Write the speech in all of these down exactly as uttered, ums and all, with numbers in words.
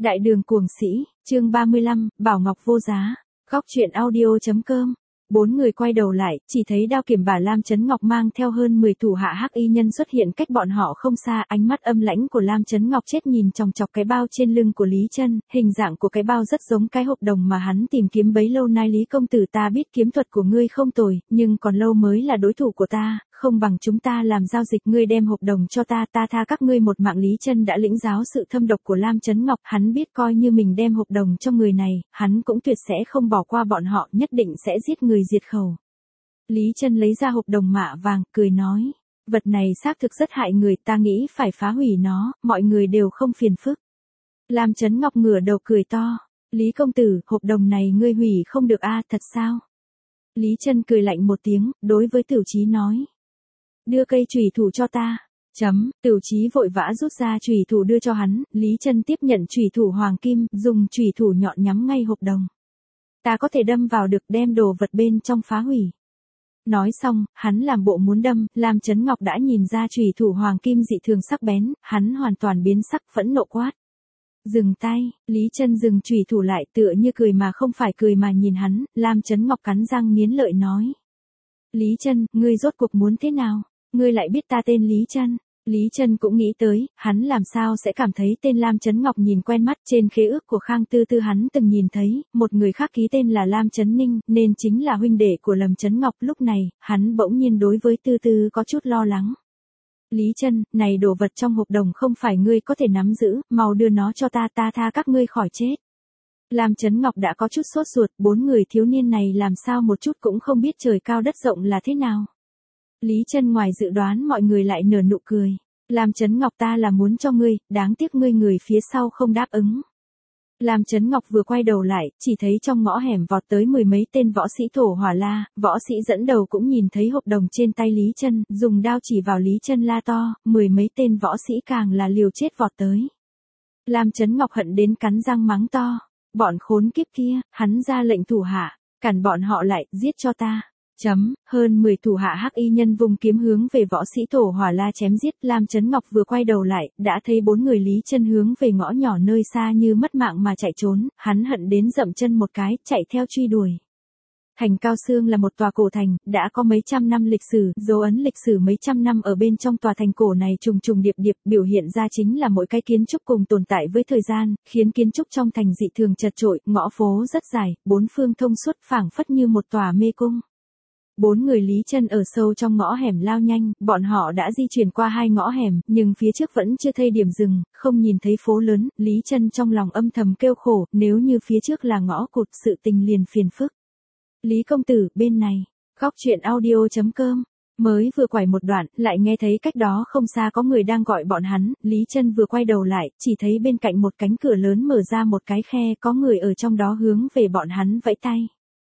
Đại đường cuồng sĩ, chương ba mươi lăm, Bảo Ngọc vô giá. Góc truyện audio.com. Bốn người quay đầu lại, chỉ thấy đao kiểm bà Lam Chấn Ngọc mang theo hơn mười thủ hạ hắc y nhân xuất hiện cách bọn họ không xa, ánh mắt âm lãnh của Lam Chấn Ngọc chết nhìn chòng chọc cái bao trên lưng của Lý Chân, hình dạng của cái bao rất giống cái hộp đồng mà hắn tìm kiếm bấy lâu nay. Lý công tử, ta biết kiếm thuật của ngươi không tồi, nhưng còn lâu mới là đối thủ của ta, không bằng chúng ta làm giao dịch, ngươi đem hộp đồng cho ta, ta tha các ngươi một mạng. Lý Chân đã lĩnh giáo sự thâm độc của Lam Chấn Ngọc, hắn biết coi như mình đem hộp đồng cho người này, hắn cũng tuyệt sẽ không bỏ qua bọn họ, nhất định sẽ giết người diệt khẩu. Lý Chân lấy ra hộp đồng mạ vàng, cười nói, vật này xác thực rất hại người, ta nghĩ phải phá hủy nó, mọi người đều không phiền phức. Lam Chấn Ngọc ngửa đầu cười to, Lý công tử, hộp đồng này ngươi hủy không được a, thật sao? Lý Chân cười lạnh một tiếng, đối với Tửu Chí nói, đưa cây chùy thủ cho ta. Chấm, Tửu Chí vội vã rút ra chùy thủ đưa cho hắn, Lý Chân tiếp nhận chùy thủ hoàng kim, dùng chùy thủ nhọn nhắm ngay hộp đồng. Ta có thể đâm vào được, đem đồ vật bên trong phá hủy. Nói xong, hắn làm bộ muốn đâm, Lam Chấn Ngọc đã nhìn ra chùy thủ hoàng kim dị thường sắc bén, hắn hoàn toàn biến sắc, phẫn nộ quát. Dừng tay, Lý Chân dừng chùy thủ lại, tựa như cười mà không phải cười mà nhìn hắn, Lam Chấn Ngọc cắn răng nghiến lợi nói. Lý Chân, ngươi rốt cuộc muốn thế nào? Ngươi lại biết ta tên Lý Chân? Lý Chân cũng nghĩ tới, hắn làm sao sẽ cảm thấy tên Lam Chấn Ngọc nhìn quen mắt, trên khế ước của Khang Tư Tư hắn từng nhìn thấy, một người khác ký tên là Lam Chấn Ninh, nên chính là huynh đệ của Lâm Chấn Ngọc. Lúc này, hắn bỗng nhiên đối với Tư Tư có chút lo lắng. Lý Chân, này đồ vật trong hộp đồng không phải ngươi có thể nắm giữ, mau đưa nó cho ta, ta tha các ngươi khỏi chết. Lam Chấn Ngọc đã có chút sốt ruột, bốn người thiếu niên này làm sao một chút cũng không biết trời cao đất rộng là thế nào. Lý Chân ngoài dự đoán mọi người lại nở nụ cười. Lam Chấn Ngọc, ta là muốn cho ngươi, đáng tiếc ngươi người phía sau không đáp ứng. Lam Chấn Ngọc vừa quay đầu lại, chỉ thấy trong ngõ hẻm vọt tới mười mấy tên võ sĩ thổ hỏa la, võ sĩ dẫn đầu cũng nhìn thấy hộp đồng trên tay Lý Chân, dùng đao chỉ vào Lý Chân la to, mười mấy tên võ sĩ càng là liều chết vọt tới. Lam Chấn Ngọc hận đến cắn răng mắng to, bọn khốn kiếp kia, hắn ra lệnh thủ hạ, cản bọn họ lại, giết cho ta. Chấm, hơn mười thủ hạ hắc y nhân vùng kiếm hướng về võ sĩ thổ hỏa la chém giết. Lam Chấn Ngọc vừa quay đầu lại, đã thấy bốn người Lý Chân hướng về ngõ nhỏ nơi xa như mất mạng mà chạy trốn, hắn hận đến dậm chân một cái, chạy theo truy đuổi. Thành Cao Xương là một tòa cổ thành, đã có mấy trăm năm lịch sử, dấu ấn lịch sử mấy trăm năm ở bên trong tòa thành cổ này trùng trùng điệp điệp, biểu hiện ra chính là mỗi cái kiến trúc cùng tồn tại với thời gian, khiến kiến trúc trong thành dị thường chật chội, ngõ phố rất dài, bốn phương thông suốt, phảng phất như một tòa mê cung. Bốn người Lý Chân ở sâu trong ngõ hẻm lao nhanh, bọn họ đã di chuyển qua hai ngõ hẻm, nhưng phía trước vẫn chưa thấy điểm dừng, không nhìn thấy phố lớn, Lý Chân trong lòng âm thầm kêu khổ, nếu như phía trước là ngõ cụt, sự tình liền phiền phức. Lý công tử, bên này, góc truyện audio.com, mới vừa quải một đoạn, lại nghe thấy cách đó không xa có người đang gọi bọn hắn, Lý Chân vừa quay đầu lại, chỉ thấy bên cạnh một cánh cửa lớn mở ra một cái khe, có người ở trong đó hướng về bọn hắn vẫy tay.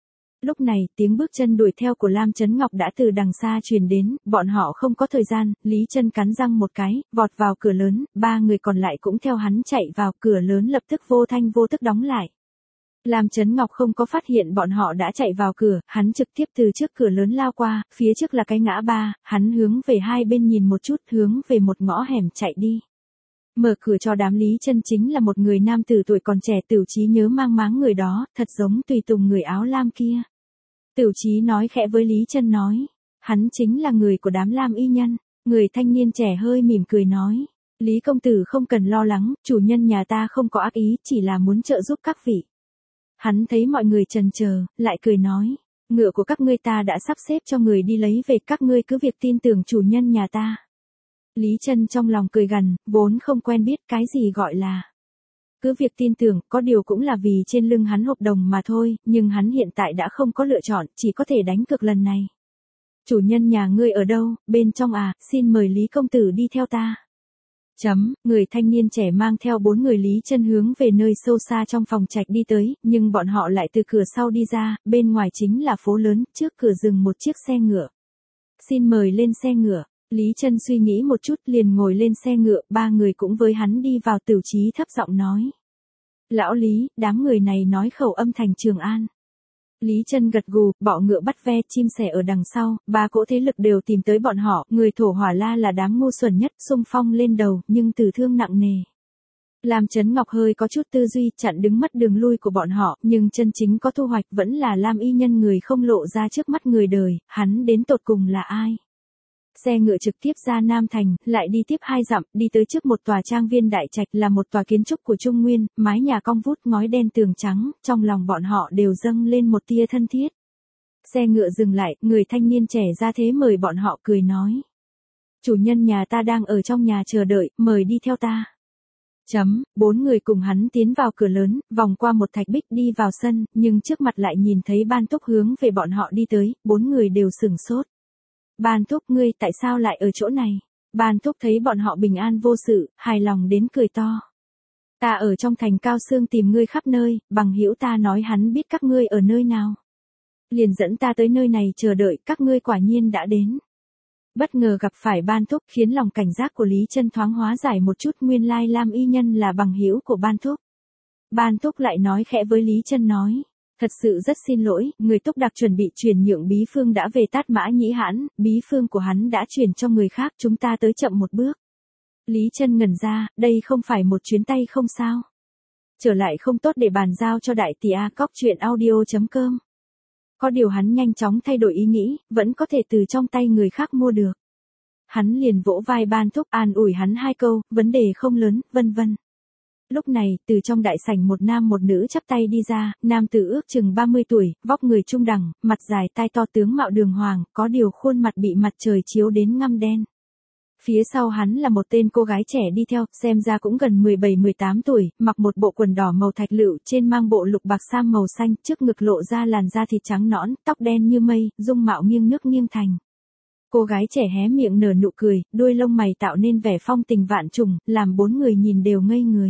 Lúc này, tiếng bước chân đuổi theo của Lam Chấn Ngọc đã từ đằng xa truyền đến, bọn họ không có thời gian, Lý Chân cắn răng một cái, vọt vào cửa lớn, ba người còn lại cũng theo hắn chạy vào, cửa lớn lập tức vô thanh vô tức đóng lại. Lam Chấn Ngọc không có phát hiện bọn họ đã chạy vào cửa, hắn trực tiếp từ trước cửa lớn lao qua, phía trước là cái ngã ba, hắn hướng về hai bên nhìn một chút, hướng về một ngõ hẻm chạy đi. Mở cửa cho đám Lý Chân chính là một người nam tử tuổi còn trẻ, Tửu Chí nhớ mang máng người đó, thật giống tùy tùng người áo lam kia. Tửu Chí nói khẽ với Lý Chân nói, hắn chính là người của đám lam y nhân. Người thanh niên trẻ hơi mỉm cười nói, Lý công tử không cần lo lắng, chủ nhân nhà ta không có ác ý, chỉ là muốn trợ giúp các vị. Hắn thấy mọi người chần chờ, lại cười nói, ngựa của các ngươi ta đã sắp xếp cho người đi lấy về, các ngươi cứ việc tin tưởng chủ nhân nhà ta. Lý Chân trong lòng cười gằn, vốn không quen biết cái gì gọi là cứ việc tin tưởng, có điều cũng là vì trên lưng hắn hộp đồng mà thôi, nhưng hắn hiện tại đã không có lựa chọn, chỉ có thể đánh cược lần này. Chủ nhân nhà ngươi ở đâu, bên trong à, xin mời Lý công tử đi theo ta. Chấm, người thanh niên trẻ mang theo bốn người Lý Chân hướng về nơi sâu xa trong phòng trạch đi tới, nhưng bọn họ lại từ cửa sau đi ra, bên ngoài chính là phố lớn, trước cửa dừng một chiếc xe ngựa. Xin mời lên xe ngựa. Lý Chân suy nghĩ một chút liền ngồi lên xe ngựa, ba người cũng với hắn đi vào. Tửu Chí thấp giọng nói. Lão Lý, đám người này nói khẩu âm thành Trường An. Lý Chân gật gù, bọ ngựa bắt ve, chim sẻ ở đằng sau, ba cỗ thế lực đều tìm tới bọn họ, người thổ hỏa la là đám ngu xuẩn nhất, xung phong lên đầu, nhưng tử thương nặng nề. Lam Chấn Ngọc hơi có chút tư duy chặn đứng mất đường lui của bọn họ, nhưng chân chính có thu hoạch vẫn là Lam y nhân người không lộ ra trước mắt người đời, hắn đến tột cùng là ai. Xe ngựa trực tiếp ra Nam Thành, lại đi tiếp hai dặm, đi tới trước một tòa trang viên đại trạch là một tòa kiến trúc của Trung Nguyên, mái nhà cong vút ngói đen tường trắng, trong lòng bọn họ đều dâng lên một tia thân thiết. Xe ngựa dừng lại, người thanh niên trẻ ra thế mời bọn họ cười nói. Chủ nhân nhà ta đang ở trong nhà chờ đợi, mời đi theo ta. Chấm, bốn người cùng hắn tiến vào cửa lớn, vòng qua một thạch bích đi vào sân, nhưng trước mặt lại nhìn thấy Ban Túc hướng về bọn họ đi tới, bốn người đều sửng sốt. Ban Túc, ngươi tại sao lại ở chỗ này? Ban Túc thấy bọn họ bình an vô sự, hài lòng đến cười to. Ta ở trong thành Cao Xương tìm ngươi khắp nơi, bằng hữu ta nói hắn biết các ngươi ở nơi nào. Liền dẫn ta tới nơi này chờ đợi, các ngươi quả nhiên đã đến. Bất ngờ gặp phải Ban Túc khiến lòng cảnh giác của Lý Chân thoáng hóa giải một chút, nguyên lai Lam y nhân là bằng hữu của Ban Túc. Ban Túc lại nói khẽ với Lý Chân nói. Thật sự rất xin lỗi, người Túc Đặc chuẩn bị chuyển nhượng bí phương đã về Tát Mã Nhĩ Hãn, bí phương của hắn đã chuyển cho người khác, chúng ta tới chậm một bước. Lý Chân ngẩn ra, đây không phải một chuyến tay không sao. Trở lại không tốt để bàn giao cho đại tỷ A Cóc Chuyện Audio chấm com. Có điều hắn nhanh chóng thay đổi ý nghĩ, vẫn có thể từ trong tay người khác mua được. Hắn liền vỗ vai Ban Túc an ủi hắn hai câu, vấn đề không lớn, vân vân. Lúc này, từ trong đại sảnh một nam một nữ chắp tay đi ra, nam tử ước chừng ba mươi tuổi, vóc người trung đẳng, mặt dài tai to tướng mạo đường hoàng, có điều khuôn mặt bị mặt trời chiếu đến ngăm đen. Phía sau hắn là một tên cô gái trẻ đi theo, xem ra cũng gần mười bảy mười tám tuổi, mặc một bộ quần đỏ màu thạch lựu, trên mang bộ lục bạc sam màu xanh, trước ngực lộ ra làn da thịt trắng nõn, tóc đen như mây, dung mạo nghiêng nước nghiêng thành. Cô gái trẻ hé miệng nở nụ cười, đuôi lông mày tạo nên vẻ phong tình vạn trùng, làm bốn người nhìn đều ngây người.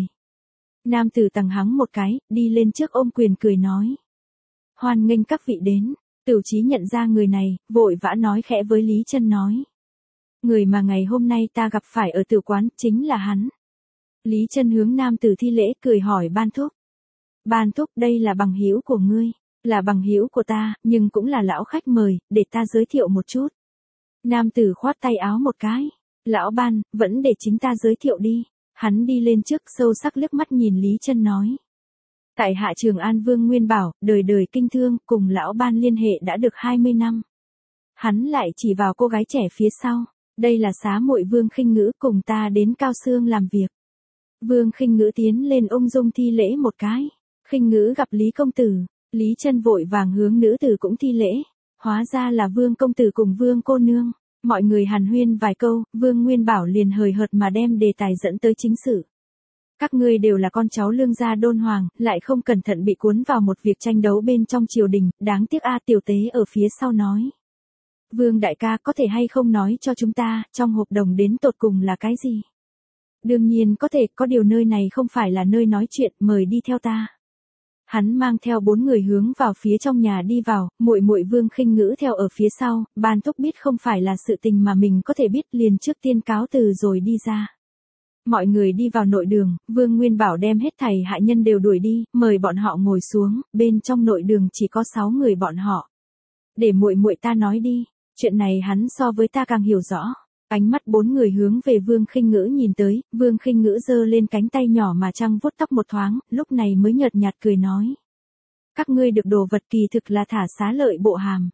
Nam tử tằng hắng một cái, đi lên trước ôm quyền cười nói. Hoan nghênh các vị đến, Tửu Chí nhận ra người này, vội vã nói khẽ với Lý Chân nói. Người mà ngày hôm nay ta gặp phải ở tử quán, chính là hắn. Lý Chân hướng nam tử thi lễ cười hỏi Ban Túc. Ban Túc, đây là bằng hữu của ngươi, là bằng hữu của ta, nhưng cũng là lão khách mời, để ta giới thiệu một chút. Nam tử khoát tay áo một cái. Lão Ban, vẫn để chính ta giới thiệu đi. Hắn đi lên trước sâu sắc liếc mắt nhìn Lý Chân nói. Tại hạ Trường An Vương Nguyên Bảo, đời đời kinh thương, cùng lão Ban liên hệ đã được hai mươi năm. Hắn lại chỉ vào cô gái trẻ phía sau. Đây là xá muội Vương Khinh Ngữ, cùng ta đến Cao Xương làm việc. Vương Khinh Ngữ tiến lên ung dung thi lễ một cái. Khinh Ngữ gặp Lý công tử. Lý Chân vội vàng hướng nữ tử cũng thi lễ. Hóa ra là Vương công tử cùng Vương cô nương. Mọi người hàn huyên vài câu, Vương Nguyên Bảo liền hời hợt mà đem đề tài dẫn tới chính sự. Các ngươi đều là con cháu lương gia đôn hoàng, lại không cẩn thận bị cuốn vào một việc tranh đấu bên trong triều đình, đáng tiếc A tiểu tế ở phía sau nói. Vương đại ca có thể hay không nói cho chúng ta, trong hợp đồng đến tột cùng là cái gì? Đương nhiên có thể, có điều nơi này không phải là nơi nói chuyện, mời đi theo ta. Hắn mang theo bốn người hướng vào phía trong nhà đi vào, muội muội Vương Khinh Ngữ theo ở phía sau, Ban Túc biết không phải là sự tình mà mình có thể biết, liền trước tiên cáo từ rồi đi ra. Mọi người đi vào nội đường, Vương Nguyên Bảo đem hết thầy hạ nhân đều đuổi đi, mời bọn họ ngồi xuống, bên trong nội đường chỉ có sáu người bọn họ. Để muội muội ta nói đi, chuyện này hắn so với ta càng hiểu rõ. Ánh mắt bốn người hướng về Vương Khinh Ngữ nhìn tới, Vương Khinh Ngữ giơ lên cánh tay nhỏ mà trăng vuốt tóc một thoáng, lúc này mới nhợt nhạt cười nói. Các ngươi được đồ vật kỳ thực là thả xá lợi bộ hàm.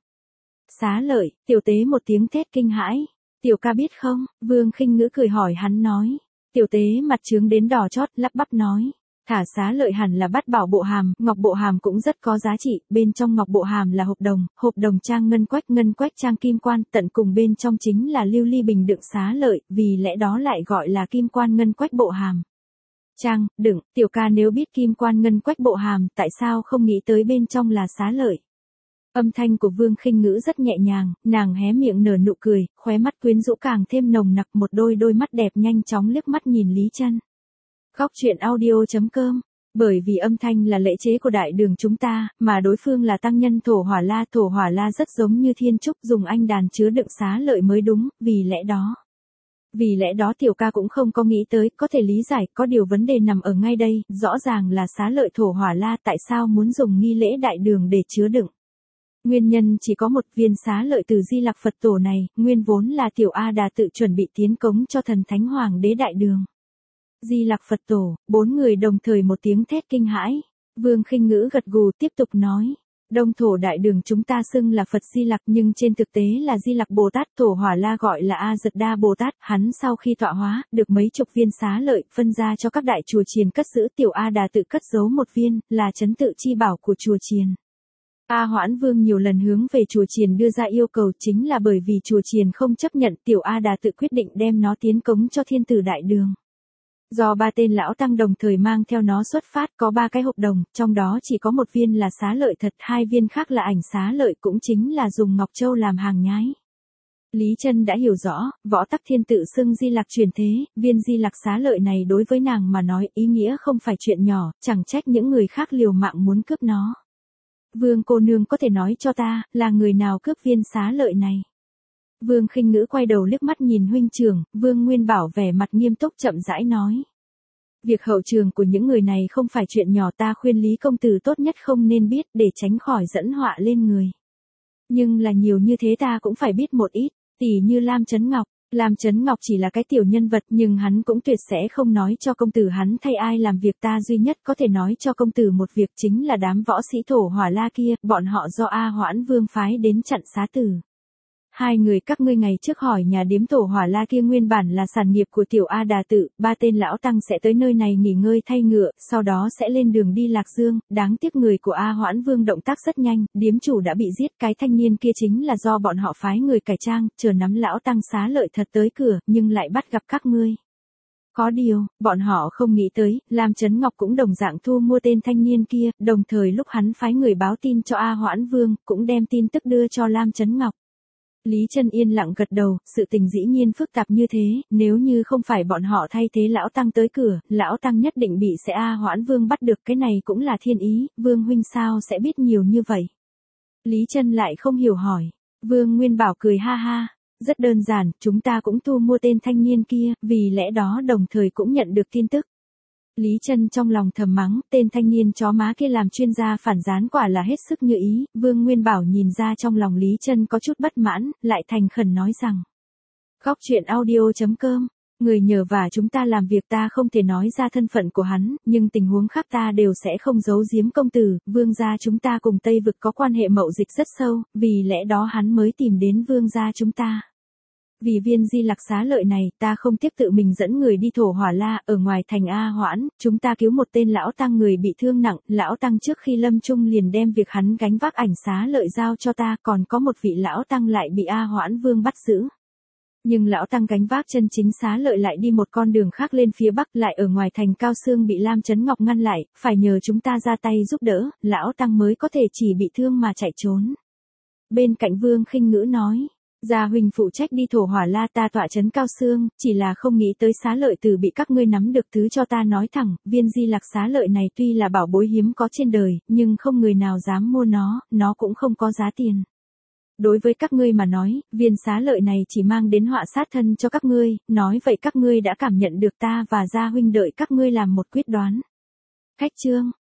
Xá lợi, tiểu tế một tiếng thét kinh hãi. Tiểu ca biết không? Vương Khinh Ngữ cười hỏi hắn nói. Tiểu tế mặt trướng đến đỏ chót, lắp bắp nói. Thả xá lợi hẳn là bát bảo bộ hàm, ngọc bộ hàm cũng rất có giá trị, bên trong ngọc bộ hàm là hộp đồng, hộp đồng trang ngân quách, ngân quách trang kim quan, tận cùng bên trong chính là lưu ly bình đựng xá lợi, vì lẽ đó lại gọi là kim quan ngân quách bộ hàm. Trang, đựng, tiểu ca nếu biết kim quan ngân quách bộ hàm, tại sao không nghĩ tới bên trong là xá lợi? Âm thanh của Vương Khinh Ngữ rất nhẹ nhàng, nàng hé miệng nở nụ cười, khóe mắt quyến rũ càng thêm nồng nặc, một đôi đôi mắt đẹp nhanh chóng liếc mắt nhìn Lý Chân. Góc Chuyện Audio chấm com. Bởi vì âm thanh là lễ chế của đại đường chúng ta, mà đối phương là tăng nhân thổ hỏa la, thổ hỏa la rất giống như thiên trúc, dùng anh đàn chứa đựng xá lợi mới đúng, vì lẽ đó. Vì lẽ đó tiểu ca cũng không có nghĩ tới, có thể lý giải, có điều vấn đề nằm ở ngay đây, rõ ràng là xá lợi thổ hỏa la, tại sao muốn dùng nghi lễ đại đường để chứa đựng. Nguyên nhân chỉ có một, viên xá lợi từ Di Lặc Phật tổ này, nguyên vốn là tiểu A Đà tự chuẩn bị tiến cống cho thần thánh hoàng đế đại đường. Di Lặc Phật Tổ, bốn người đồng thời một tiếng thét kinh hãi. Vương Khinh Ngữ gật gù tiếp tục nói. Đông thổ đại đường chúng ta xưng là Phật Di Lặc nhưng trên thực tế là Di Lặc Bồ Tát. Thổ Hỏa La gọi là A Dật Đa Bồ Tát. Hắn sau khi tọa hóa, được mấy chục viên xá lợi, phân ra cho các đại chùa chiền cất giữ. Tiểu A Đà tự cất giấu một viên, là trấn tự chi bảo của chùa chiền. A Hoãn Vương nhiều lần hướng về chùa chiền đưa ra yêu cầu, chính là bởi vì chùa chiền không chấp nhận. Tiểu A Đà tự quyết định đem nó tiến cống cho thiên tử đại đường. Do ba tên lão tăng đồng thời mang theo nó xuất phát, có ba cái hộp đồng, trong đó chỉ có một viên là xá lợi thật, hai viên khác là ảnh xá lợi, cũng chính là dùng ngọc châu làm hàng nhái. Lý Chân đã hiểu rõ, võ tắc thiên tự xưng Di Lặc truyền thế, viên Di Lặc xá lợi này đối với nàng mà nói ý nghĩa không phải chuyện nhỏ, chẳng trách những người khác liều mạng muốn cướp nó. Vương cô nương có thể nói cho ta, là người nào cướp viên xá lợi này? Vương Khinh Ngữ quay đầu liếc mắt nhìn huynh trưởng, Vương Nguyên Bảo vẻ mặt nghiêm túc chậm rãi nói. Việc hậu trường của những người này không phải chuyện nhỏ, ta khuyên Lý công tử tốt nhất không nên biết để tránh khỏi dẫn họa lên người. Nhưng là nhiều như thế ta cũng phải biết một ít, tỉ như Lam Chấn Ngọc. Lam Chấn Ngọc chỉ là cái tiểu nhân vật nhưng hắn cũng tuyệt sẽ không nói cho công tử hắn thay ai làm việc, ta duy nhất có thể nói cho công tử một việc chính là đám võ sĩ Thổ Hỏa La kia, bọn họ do A Hoãn Vương phái đến chặn xá tử. Hai người các ngươi ngày trước hỏi nhà điếm Thổ Hỏa La kia nguyên bản là sản nghiệp của tiểu A Đà tự, ba tên lão tăng sẽ tới nơi này nghỉ ngơi thay ngựa, sau đó sẽ lên đường đi Lạc Dương, đáng tiếc người của A Hoãn Vương động tác rất nhanh, điếm chủ đã bị giết, cái thanh niên kia chính là do bọn họ phái người cải trang, chờ nắm lão tăng xá lợi thật tới cửa, nhưng lại bắt gặp các ngươi. Có điều, bọn họ không nghĩ tới, Lam Chấn Ngọc cũng đồng dạng thu mua tên thanh niên kia, đồng thời lúc hắn phái người báo tin cho A Hoãn Vương, cũng đem tin tức đưa cho Lam Chấn Ngọc. Lý Chân yên lặng gật đầu, sự tình dĩ nhiên phức tạp như thế, nếu như không phải bọn họ thay thế lão tăng tới cửa, lão tăng nhất định bị sẽ A Hoãn Vương bắt được, cái này cũng là thiên ý, Vương huynh sao sẽ biết nhiều như vậy? Lý Chân lại không hiểu hỏi. Vương Nguyên Bảo cười ha ha, rất đơn giản, chúng ta cũng thu mua tên thanh niên kia, vì lẽ đó đồng thời cũng nhận được tin tức. Lý Chân trong lòng thầm mắng, tên thanh niên chó má kia làm chuyên gia phản gián quả là hết sức như ý, Vương Nguyên Bảo nhìn ra trong lòng Lý Chân có chút bất mãn, lại thành khẩn nói rằng. Góc truyện audio chấm com, người nhờ vả chúng ta làm việc, ta không thể nói ra thân phận của hắn, nhưng tình huống khác ta đều sẽ không giấu giếm công tử, Vương gia chúng ta cùng Tây Vực có quan hệ mậu dịch rất sâu, vì lẽ đó hắn mới tìm đến Vương gia chúng ta. Vì viên Di Lặc xá lợi này, ta không tiếc tự mình dẫn người đi Thổ Hỏa La, ở ngoài thành A Hoãn, chúng ta cứu một tên lão tăng người bị thương nặng, lão tăng trước khi lâm chung liền đem việc hắn gánh vác ảnh xá lợi giao cho ta, còn có một vị lão tăng lại bị A Hoãn Vương bắt giữ. Nhưng lão tăng gánh vác chân chính xá lợi lại đi một con đường khác lên phía bắc, lại ở ngoài thành Cao Xương bị Lam Chấn Ngọc ngăn lại, phải nhờ chúng ta ra tay giúp đỡ, lão tăng mới có thể chỉ bị thương mà chạy trốn. Bên cạnh Vương Khinh Ngữ nói. Gia huynh phụ trách đi Thổ Hỏa La, ta tọa trấn Cao Xương, chỉ là không nghĩ tới xá lợi từ bị các ngươi nắm được. Thứ cho ta nói thẳng, viên Di Lặc xá lợi này tuy là bảo bối hiếm có trên đời, nhưng không người nào dám mua nó, nó cũng không có giá tiền. Đối với các ngươi mà nói, viên xá lợi này chỉ mang đến họa sát thân cho các ngươi, nói vậy các ngươi đã cảm nhận được ta và Gia huynh đợi các ngươi làm một quyết đoán. Khách trương,